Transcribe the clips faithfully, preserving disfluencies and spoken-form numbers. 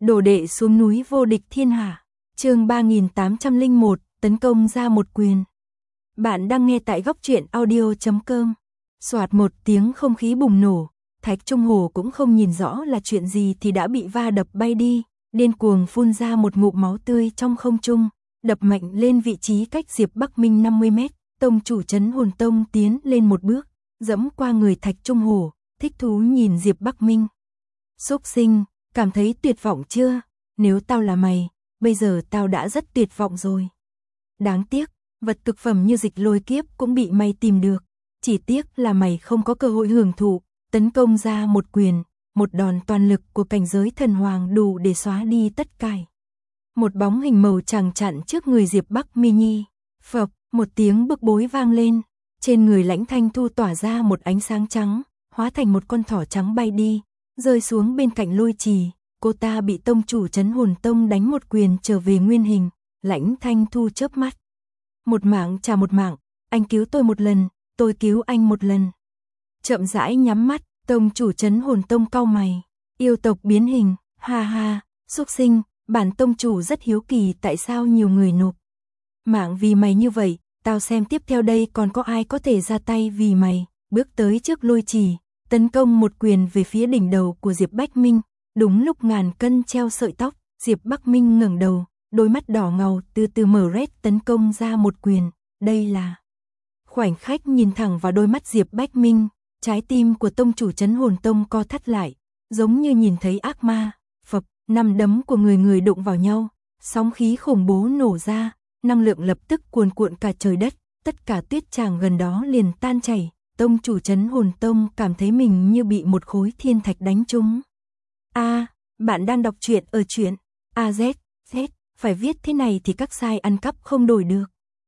Đồ đệ xuống núi vô địch thiên hạ. Chương ba nghìn tám trăm lẻ một, tấn công ra một quyền. Bạn đang nghe tại góc truyện audio chấm com. Soạt một tiếng không khí bùng nổ, Thạch Trung Hồ cũng không nhìn rõ là chuyện gì thì đã bị va đập bay đi, điên cuồng phun ra một ngụm máu tươi trong không trung, đập mạnh lên vị trí cách Diệp Bắc Minh năm mươi mét. Tông chủ Trấn Hồn Tông tiến lên một bước, dẫm qua người Thạch Trung Hồ, thích thú nhìn Diệp Bắc Minh. Xúc sinh, cảm thấy tuyệt vọng chưa? Nếu tao là mày, bây giờ tao đã rất tuyệt vọng rồi. Đáng tiếc, vật cực phẩm như dịch lôi kiếp cũng bị mày tìm được. Chỉ tiếc là mày không có cơ hội hưởng thụ, tấn công ra một quyền, một đòn toàn lực của cảnh giới thần hoàng đủ để xóa đi tất cả. Một bóng hình màu trắng chặn trước người Diệp Bắc Minh. Phập, một tiếng bức bối vang lên, trên người Lãnh Thanh Thu tỏa ra một ánh sáng trắng, hóa thành một con thỏ trắng bay đi, rơi xuống bên cạnh Lôi Trì. Cô ta bị tông chủ Trấn Hồn Tông đánh một quyền trở về nguyên hình. Lãnh Thanh Thu chớp mắt. Một mạng trả một mạng, anh cứu tôi một lần, tôi cứu anh một lần. Chậm rãi nhắm mắt, tông chủ Trấn Hồn Tông cau mày. Yêu tộc biến hình, ha ha, xúc sinh, bản tông chủ rất hiếu kỳ tại sao nhiều người nộp mạng vì mày như vậy, tao xem tiếp theo đây còn có ai có thể ra tay vì mày. Bước tới trước Lôi Trì, tấn công một quyền về phía đỉnh đầu của Diệp Bắc Minh. Đúng lúc ngàn cân treo sợi tóc, Diệp Bắc Minh ngẩng đầu, đôi mắt đỏ ngầu từ từ mở rét tấn công ra một quyền. Đây là khoảnh khắc nhìn thẳng vào đôi mắt Diệp Bắc Minh, trái tim của tông chủ Trấn Hồn Tông co thắt lại, giống như nhìn thấy ác ma. Phập, năm đấm của người người đụng vào nhau, sóng khí khủng bố nổ ra, năng lượng lập tức cuồn cuộn cả trời đất, tất cả tuyết tràng gần đó liền tan chảy. Tông chủ Trấn Hồn Tông cảm thấy mình như bị một khối thiên thạch đánh trúng. A, à, bạn đang đọc truyện ở truyện a zét, Z, phải viết thế này thì các site ăn cắp không đổi được.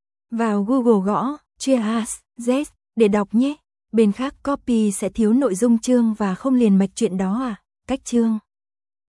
Vào Google gõ Cheers Z để đọc nhé. Bên khác copy sẽ thiếu nội dung chương và không liền mạch truyện đó à. Cách chương